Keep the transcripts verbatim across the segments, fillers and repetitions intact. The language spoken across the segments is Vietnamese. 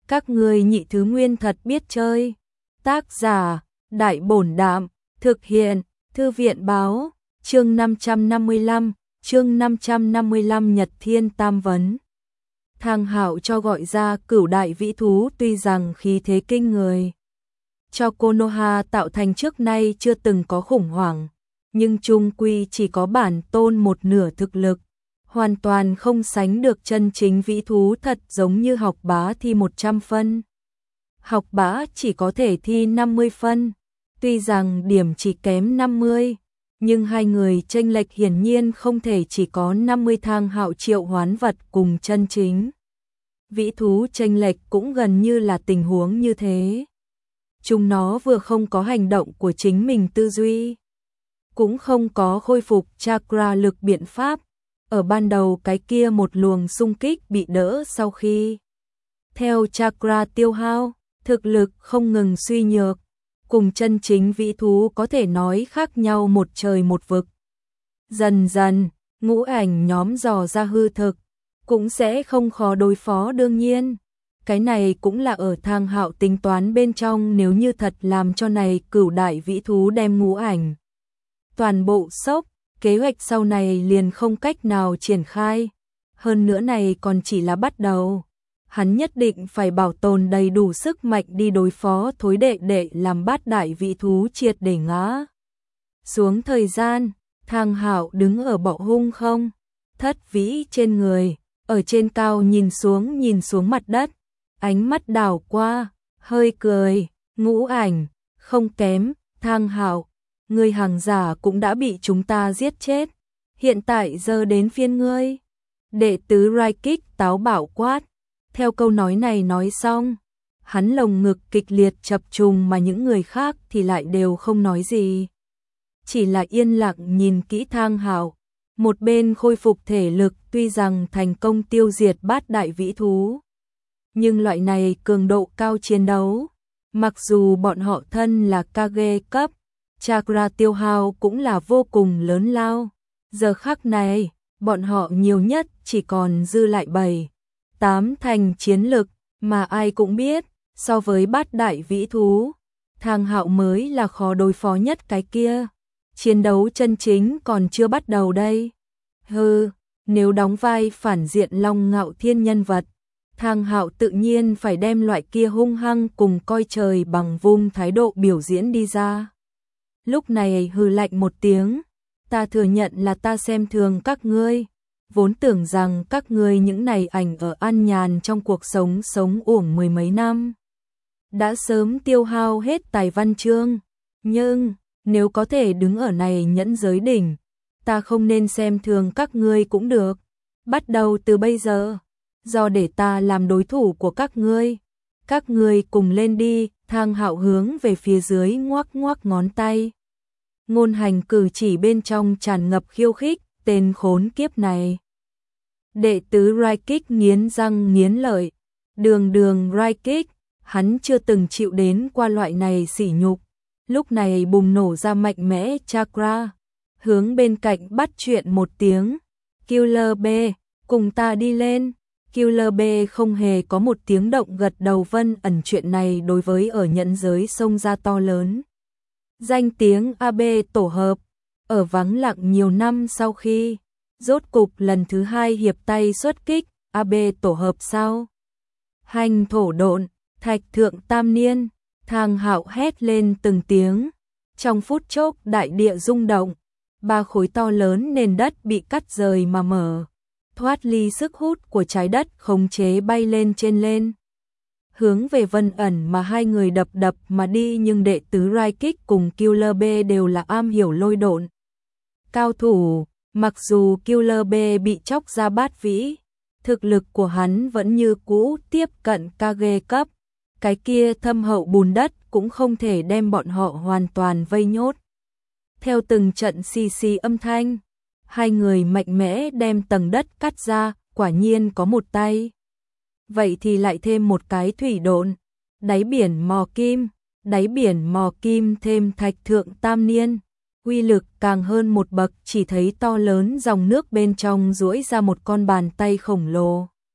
Các ngươi nhị thứ nguyên thật biết chơi. Tác giả, Đại Bổn Đạm, thực hiện, Thư viện Báo, chương năm trăm năm mươi lăm, chương năm trăm năm mươi lăm Nhật Thiên Tam Vấn. Thang Hạo cho gọi ra cửu đại vĩ thú tuy rằng khí thế kinh người, cho Konoha tạo thành trước nay chưa từng có khủng hoảng, nhưng chung quy chỉ có bản tôn một nửa thực lực, hoàn toàn không sánh được chân chính vĩ thú thật, giống như Học Bá thi một trăm phân. Học Bá chỉ có thể thi năm mươi phân, tuy rằng điểm chỉ kém năm mươi, nhưng hai người chênh lệch hiển nhiên không thể chỉ có năm mươi. Thang Hạo triệu hoán vật cùng chân chính vĩ thú chênh lệch cũng gần như là tình huống như thế. Chúng nó vừa không có hành động của chính mình tư duy, cũng không có khôi phục chakra lực biện pháp. Ở ban đầu cái kia một luồng xung kích bị đỡ sau khi theo chakra tiêu hao, thực lực không ngừng suy nhược, cùng chân chính vĩ thú có thể nói khác nhau một trời một vực. Dần dần, ngũ ảnh nhóm dò ra hư thực, cũng sẽ không khó đối phó. Đương nhiên, cái này cũng là ở Thang Hạo tính toán bên trong, nếu như thật làm cho này cửu đại vĩ thú đem ngũ ảnh toàn bộ sốc, kế hoạch sau này liền không cách nào triển khai. Hơn nữa này còn chỉ là bắt đầu. Hắn nhất định phải bảo tồn đầy đủ sức mạnh đi đối phó thối đệ đệ, làm bát đại vị thú triệt để ngã xuống. Thời gian, Thang Hạo đứng ở bọ hung không thất vĩ trên người, ở trên cao nhìn xuống nhìn xuống mặt đất, ánh mắt đảo qua, hơi cười, ngũ ảnh, không kém, Thang Hạo, ngươi hàng giả cũng đã bị chúng ta giết chết, hiện tại giờ đến phiên ngươi. Đệ tứ Raikik táo bạo quát. Theo câu nói này nói xong, hắn lồng ngực kịch liệt chập trùng, mà những người khác thì lại đều không nói gì, chỉ là yên lặng nhìn kỹ Thang Hạo. Một bên khôi phục thể lực, tuy rằng thành công tiêu diệt bát đại vĩ thú, nhưng loại này cường độ cao chiến đấu, mặc dù bọn họ thân là Kage cấp, chakra tiêu hao cũng là vô cùng lớn lao. Giờ khắc này, bọn họ nhiều nhất chỉ còn dư lại bảy tám thành chiến lực, mà ai cũng biết, so với bát đại vĩ thú, Thang Hạo mới là khó đối phó nhất. Cái kia, chiến đấu chân chính còn chưa bắt đầu đây. Hừ, nếu đóng vai phản diện Long Ngạo Thiên nhân vật, Thang Hạo tự nhiên phải đem loại kia hung hăng cùng coi trời bằng vung thái độ biểu diễn đi ra. Lúc này hừ lạnh một tiếng, ta thừa nhận là ta xem thường các ngươi, vốn tưởng rằng các ngươi những này ảnh ở an nhàn trong cuộc sống sống uổng mười mấy năm, đã sớm tiêu hao hết tài văn chương, nhưng nếu có thể đứng ở này nhẫn giới đỉnh, ta không nên xem thường các ngươi cũng được. Bắt đầu từ bây giờ, do để ta làm đối thủ của các ngươi, các ngươi cùng lên đi. Thang Hạo hướng về phía dưới ngoắc ngoắc ngón tay, ngôn hành cử chỉ bên trong tràn ngập khiêu khích. Tên khốn kiếp này. Đệ tứ Raikik nghiến răng nghiến lợi, đường đường Raikik, hắn chưa từng chịu đến qua loại này sỉ nhục, lúc này bùng nổ ra mạnh mẽ chakra, hướng bên cạnh bắt chuyện một tiếng, Killer B, cùng ta đi lên. Killer B không hề có một tiếng động gật đầu. Vân ẩn chuyện này đối với ở nhẫn giới sông ra to lớn danh tiếng a bê tổ hợp, ở vắng lặng nhiều năm sau khi rốt cục lần thứ hai hiệp tay xuất kích, a bê tổ hợp sao? Hành thổ độn, thạch thượng tam niên, Thang Hạo hét lên từng tiếng, trong phút chốc đại địa rung động, ba khối to lớn nền đất bị cắt rời mà mở, thoát ly sức hút của trái đất, khống chế bay lên trên lên, hướng về Vân ẩn mà hai người đập đập mà đi. Nhưng đệ tứ Raikik cùng Killer B đều là am hiểu lôi độn cao thủ, mặc dù Killer B bị chóc ra bát vĩ, thực lực của hắn vẫn như cũ tiếp cận Kage cấp, cái kia thâm hậu bùn đất cũng không thể đem bọn họ hoàn toàn vây nhốt. Theo từng trận xì xì âm thanh, hai người mạnh mẽ đem tầng đất cắt ra, quả nhiên có một tay. Vậy thì lại thêm một cái thủy độn, đáy biển mò kim, đáy biển mò kim thêm thạch thượng tam niên, uy lực càng hơn một bậc. Chỉ thấy to lớn dòng nước bên trong duỗi ra một con bàn tay khổng lồ,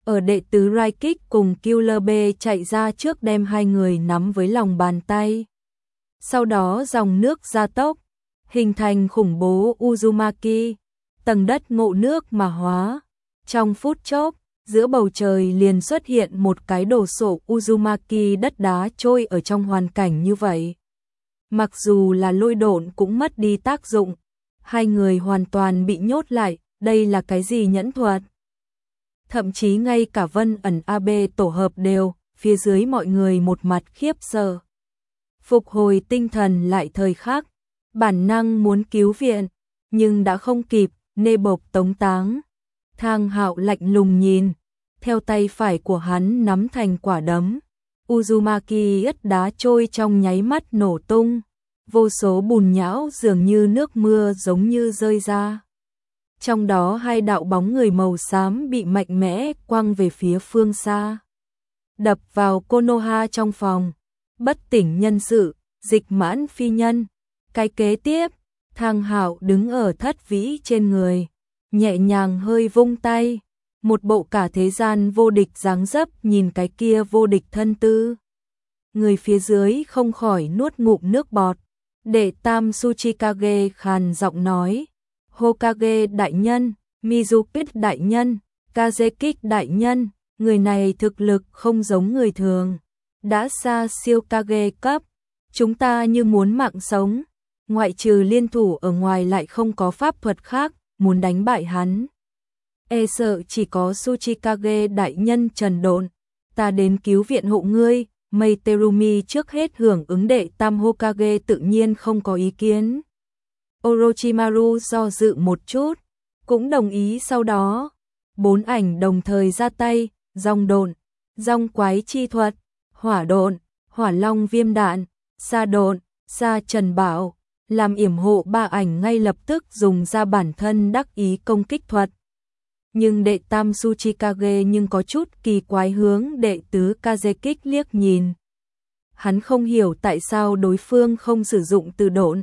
Ở đệ tứ Raikik cùng Killer B chạy ra trước đem hai người nắm với lòng bàn tay. Sau đó dòng nước gia tốc, hình thành khủng bố Uzumaki, tầng đất ngộ nước mà hóa. Trong phút chốc, giữa bầu trời liền xuất hiện một cái đồ sộ Uzumaki đất đá trôi ở trong hoàn cảnh như vậy. Mặc dù là lôi độn cũng mất đi tác dụng, hai người hoàn toàn bị nhốt lại, đây là cái gì nhẫn thuật? Thậm chí ngay cả Vân ẩn a bê tổ hợp đều, phía dưới mọi người một mặt khiếp sợ. Phục hồi tinh thần lại thời khắc, bản năng muốn cứu viện, nhưng đã không kịp, nê bộc tống táng. Thang Hạo lạnh lùng nhìn, theo tay phải của hắn nắm thành quả đấm. Uzumaki ướt đá trôi trong nháy mắt nổ tung, vô số bùn nhão dường như nước mưa giống như rơi ra. Trong đó hai đạo bóng người màu xám bị mạnh mẽ quăng về phía phương xa. Đập vào Konoha trong phòng, bất tỉnh nhân sự, dịch mãn phi nhân. Cái kế tiếp, Thang Hạo đứng ở thất vĩ trên người, nhẹ nhàng hơi vung tay, một bộ cả thế gian vô địch dáng dấp nhìn cái kia vô địch thân tư. Người phía dưới không khỏi nuốt ngụm nước bọt. Đệ tam Tsuchikage khàn giọng nói, Hokage đại nhân, Mizukit đại nhân, Kazekik đại nhân, người này thực lực không giống người thường, đã xa siêu Kage cấp, chúng ta như muốn mạng sống, ngoại trừ liên thủ ở ngoài lại không có pháp thuật khác, muốn đánh bại hắn. E sợ chỉ có Tsuchikage đại nhân trần độn, ta đến cứu viện hộ ngươi. Meiterumi trước hết hưởng ứng đệ tam Hokage tự nhiên không có ý kiến. Orochimaru do dự một chút, cũng đồng ý sau đó. Bốn ảnh đồng thời ra tay, rong độn, rong quái chi thuật, hỏa độn, hỏa long viêm đạn, sa độn, sa trần bảo, làm yểm hộ ba ảnh ngay lập tức dùng ra bản thân đắc ý công kích thuật. Nhưng đệ tam Tsuchikage nhưng có chút kỳ quái hướng đệ tứ Kazekik liếc nhìn. Hắn không hiểu tại sao đối phương không sử dụng từ độn.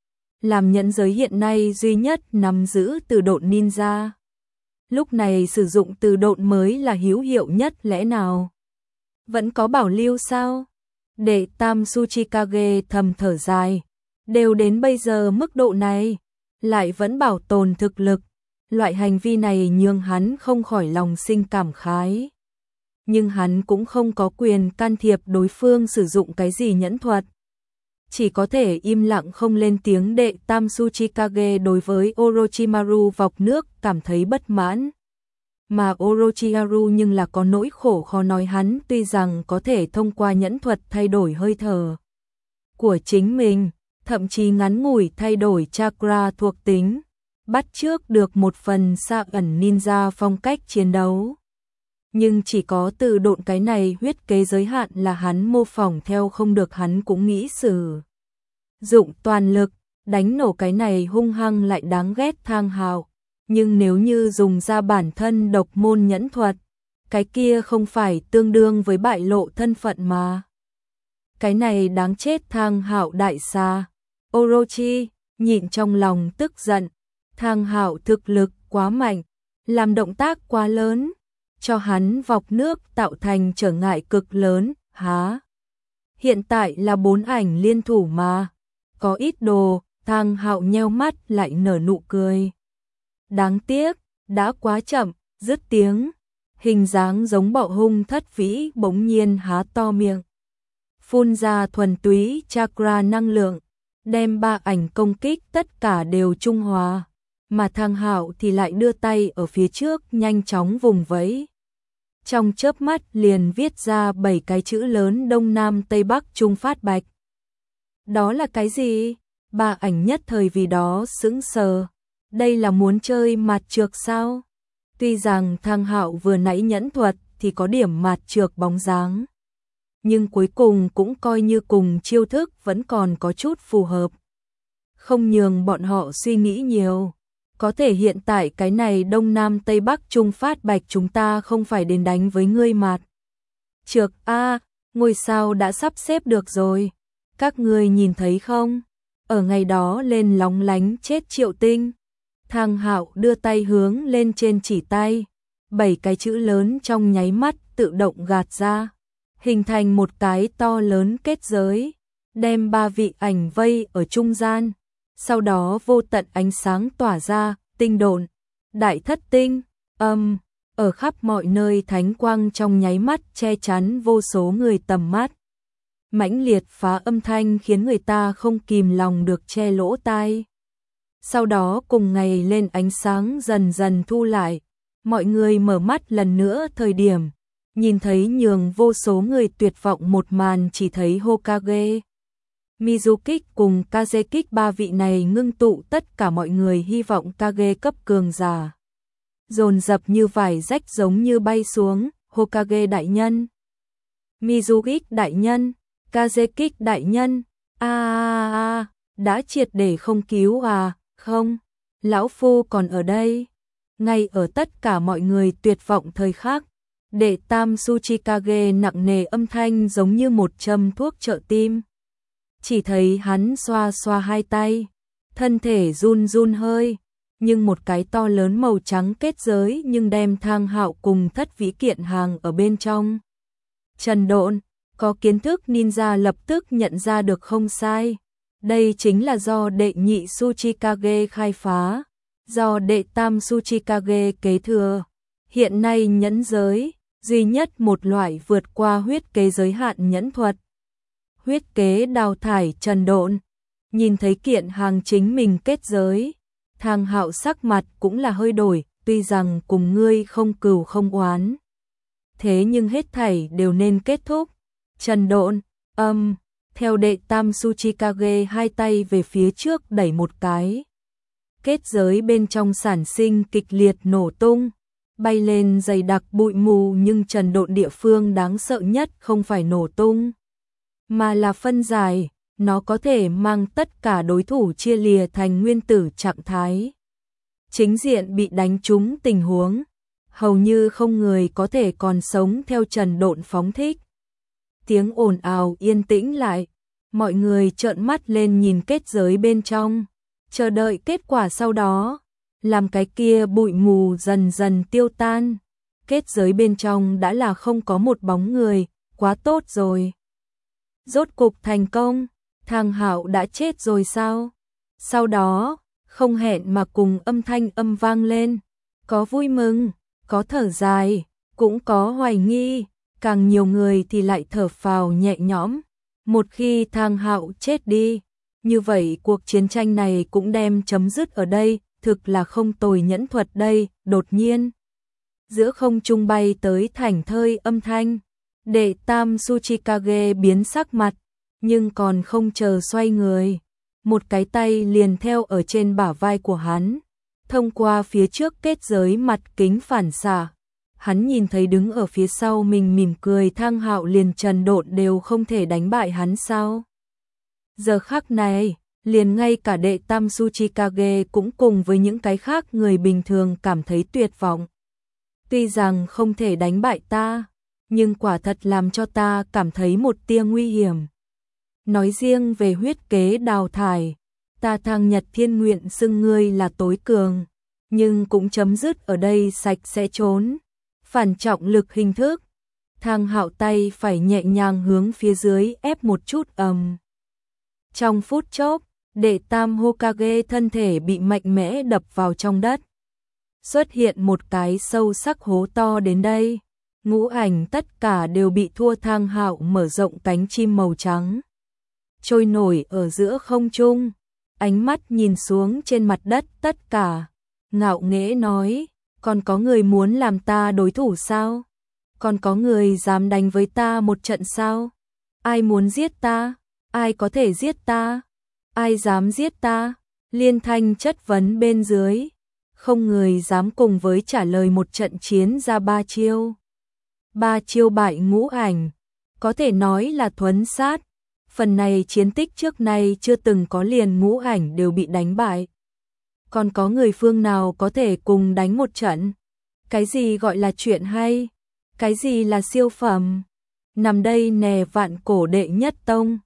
Làm nhẫn giới hiện nay duy nhất nắm giữ từ độn ninja. Lúc này sử dụng từ độn mới là hữu hiệu nhất lẽ nào? Vẫn có bảo lưu sao? Đệ tam Tsuchikage thầm thở dài. Đều đến bây giờ mức độ này, lại vẫn bảo tồn thực lực. Loại hành vi này nhường hắn không khỏi lòng sinh cảm khái. Nhưng hắn cũng không có quyền can thiệp đối phương sử dụng cái gì nhẫn thuật. Chỉ có thể im lặng không lên tiếng. Đệ tam Tsuchikage đối với Orochimaru vọc nước cảm thấy bất mãn. Mà Orochimaru nhưng là có nỗi khổ khó nói, hắn tuy rằng có thể thông qua nhẫn thuật thay đổi hơi thở của chính mình, thậm chí ngắn ngủi thay đổi chakra thuộc tính, bắt chước được một phần xa ẩn ninja phong cách chiến đấu. Nhưng chỉ có từ độn cái này huyết kế giới hạn là hắn mô phỏng theo không được, hắn cũng nghĩ sử dụng toàn lực, đánh nổ cái này hung hăng lại đáng ghét Thang Hạo. Nhưng nếu như dùng ra bản thân độc môn nhẫn thuật, cái kia không phải tương đương với bại lộ thân phận mà. Cái này đáng chết Thang Hạo đại xa. Orochi nhịn trong lòng tức giận. Thang Hạo thực lực quá mạnh, làm động tác quá lớn, cho hắn vọc nước tạo thành trở ngại cực lớn, há. Hiện tại là bốn ảnh liên thủ mà, có ít đồ. Thang Hạo nheo mắt lại nở nụ cười. Đáng tiếc, đã quá chậm, dứt tiếng, hình dáng giống bọ hung thất vĩ bỗng nhiên há to miệng, phun ra thuần túy chakra năng lượng, đem ba ảnh công kích tất cả đều trung hòa. Mà Thang Hạo thì lại đưa tay ở phía trước nhanh chóng vùng vẫy. Trong chớp mắt liền viết ra bảy cái chữ lớn Đông Nam Tây Bắc Trung Phát Bạch. Đó là cái gì? Ba ảnh nhất thời vì đó sững sờ. Đây là muốn chơi mạt trược sao? Tuy rằng Thang Hạo vừa nãy nhẫn thuật thì có điểm mạt trược bóng dáng, nhưng cuối cùng cũng coi như cùng chiêu thức vẫn còn có chút phù hợp. Không nhường bọn họ suy nghĩ nhiều. Có thể hiện tại cái này Đông Nam Tây Bắc Trung Phát Bạch chúng ta không phải đến đánh với ngươi mạt trược a, ngôi sao đã sắp xếp được rồi. Các ngươi nhìn thấy không? Ở ngày đó lên lóng lánh chết Triệu Tinh. Thang Hạo đưa tay hướng lên trên chỉ tay. bảy cái chữ lớn trong nháy mắt tự động gạt ra, hình thành một cái to lớn kết giới, đem ba vị ảnh vây ở trung gian. Sau đó vô tận ánh sáng tỏa ra, tinh độn, đại thất tinh, âm, ở khắp mọi nơi thánh quang trong nháy mắt che chắn vô số người tầm mắt. Mãnh liệt phá âm thanh khiến người ta không kìm lòng được che lỗ tai. Sau đó cùng ngày lên ánh sáng dần dần thu lại, mọi người mở mắt lần nữa thời điểm, nhìn thấy nhường vô số người tuyệt vọng một màn chỉ thấy Hokage, Mizukik cùng Kazekik ba vị này ngưng tụ tất cả mọi người hy vọng Kage cấp cường giả. Dồn dập như vải rách giống như bay xuống, Hokage đại nhân, Mizukik đại nhân, Kazekik đại nhân, a a a, đã triệt để không cứu à, không, lão phu còn ở đây. Ngay ở tất cả mọi người tuyệt vọng thời khắc, đệ tam Tsuchikage nặng nề âm thanh giống như một châm thuốc trợ tim. Chỉ thấy hắn xoa xoa hai tay, thân thể run run hơi, nhưng một cái to lớn màu trắng kết giới nhưng đem Thang Hạo cùng Thất Vĩ Kiện hàng ở bên trong. Trần Độn, có kiến thức ninja lập tức nhận ra được không sai. Đây chính là do đệ nhị Tsuchikage khai phá, do đệ tam Tsuchikage kế thừa. Hiện nay nhẫn giới, duy nhất một loại vượt qua huyết kế giới hạn nhẫn thuật. Huyết kế đào thải Trần Độn, nhìn thấy kiện hàng chính mình kết giới, Thang Hạo sắc mặt cũng là hơi đổi, tuy rằng cùng ngươi không cừu không oán. Thế nhưng hết thảy đều nên kết thúc. Trần Độn, âm, um, theo đệ tam Tsuchikage hai tay về phía trước đẩy một cái. Kết giới bên trong sản sinh kịch liệt nổ tung, bay lên dày đặc bụi mù, nhưng Trần Độn địa phương đáng sợ nhất không phải nổ tung, mà là phân giải, nó có thể mang tất cả đối thủ chia lìa thành nguyên tử trạng thái. Chính diện bị đánh trúng tình huống, hầu như không người có thể còn sống theo Trần Độn phóng thích. Tiếng ồn ào yên tĩnh lại, mọi người trợn mắt lên nhìn kết giới bên trong, chờ đợi kết quả sau đó, làm cái kia bụi mù dần dần tiêu tan. Kết giới bên trong đã là không có một bóng người, quá tốt rồi. Rốt cục thành công, Thang Hạo đã chết rồi sao? Sau đó, không hẹn mà cùng âm thanh âm vang lên, có vui mừng, có thở dài, cũng có hoài nghi, càng nhiều người thì lại thở phào nhẹ nhõm. Một khi Thang Hạo chết đi, như vậy cuộc chiến tranh này cũng đem chấm dứt ở đây, thực là không tồi nhẫn thuật đây. Đột nhiên, giữa không trung bay tới thảnh thơi âm thanh, đệ tam Tsuchikage biến sắc mặt, nhưng còn không chờ xoay người, một cái tay liền theo ở trên bả vai của hắn, thông qua phía trước kết giới mặt kính phản xạ. Hắn nhìn thấy đứng ở phía sau mình mỉm cười Thang Hạo, liền Trần Độn đều không thể đánh bại hắn sao? Giờ khắc này, liền ngay cả đệ tam Tsuchikage cũng cùng với những cái khác người bình thường cảm thấy tuyệt vọng. Tuy rằng không thể đánh bại ta, nhưng quả thật làm cho ta cảm thấy một tia nguy hiểm. Nói riêng về huyết kế đào thải, ta Thang Nhật Thiên nguyện xưng ngươi là tối cường, nhưng cũng chấm dứt ở đây sạch sẽ trốn. Phản trọng lực hình thức, Thang Hạo tay phải nhẹ nhàng hướng phía dưới ép một chút ầm. Trong phút chốc, đệ tam Hokage thân thể bị mạnh mẽ đập vào trong đất. Xuất hiện một cái sâu sắc hố to đến đây, ngũ ảnh tất cả đều bị thua. Thang Hạo mở rộng cánh chim màu trắng, trôi nổi ở giữa không trung, ánh mắt nhìn xuống trên mặt đất tất cả, ngạo nghễ nói, còn có người muốn làm ta đối thủ sao? Còn có người dám đánh với ta một trận sao? Ai muốn giết ta? Ai có thể giết ta? Ai dám giết ta? Liên thanh chất vấn bên dưới, không người dám cùng với trả lời. Một trận chiến ra ba chiêu, ba chiêu bại ngũ ảnh, có thể nói là thuấn sát. Phần này chiến tích trước nay chưa từng có, liền ngũ ảnh đều bị đánh bại. Còn có người phương nào có thể cùng đánh một trận? Cái gì gọi là chuyện hay? Cái gì là siêu phẩm? Nằm đây nè, vạn cổ đệ nhất tông,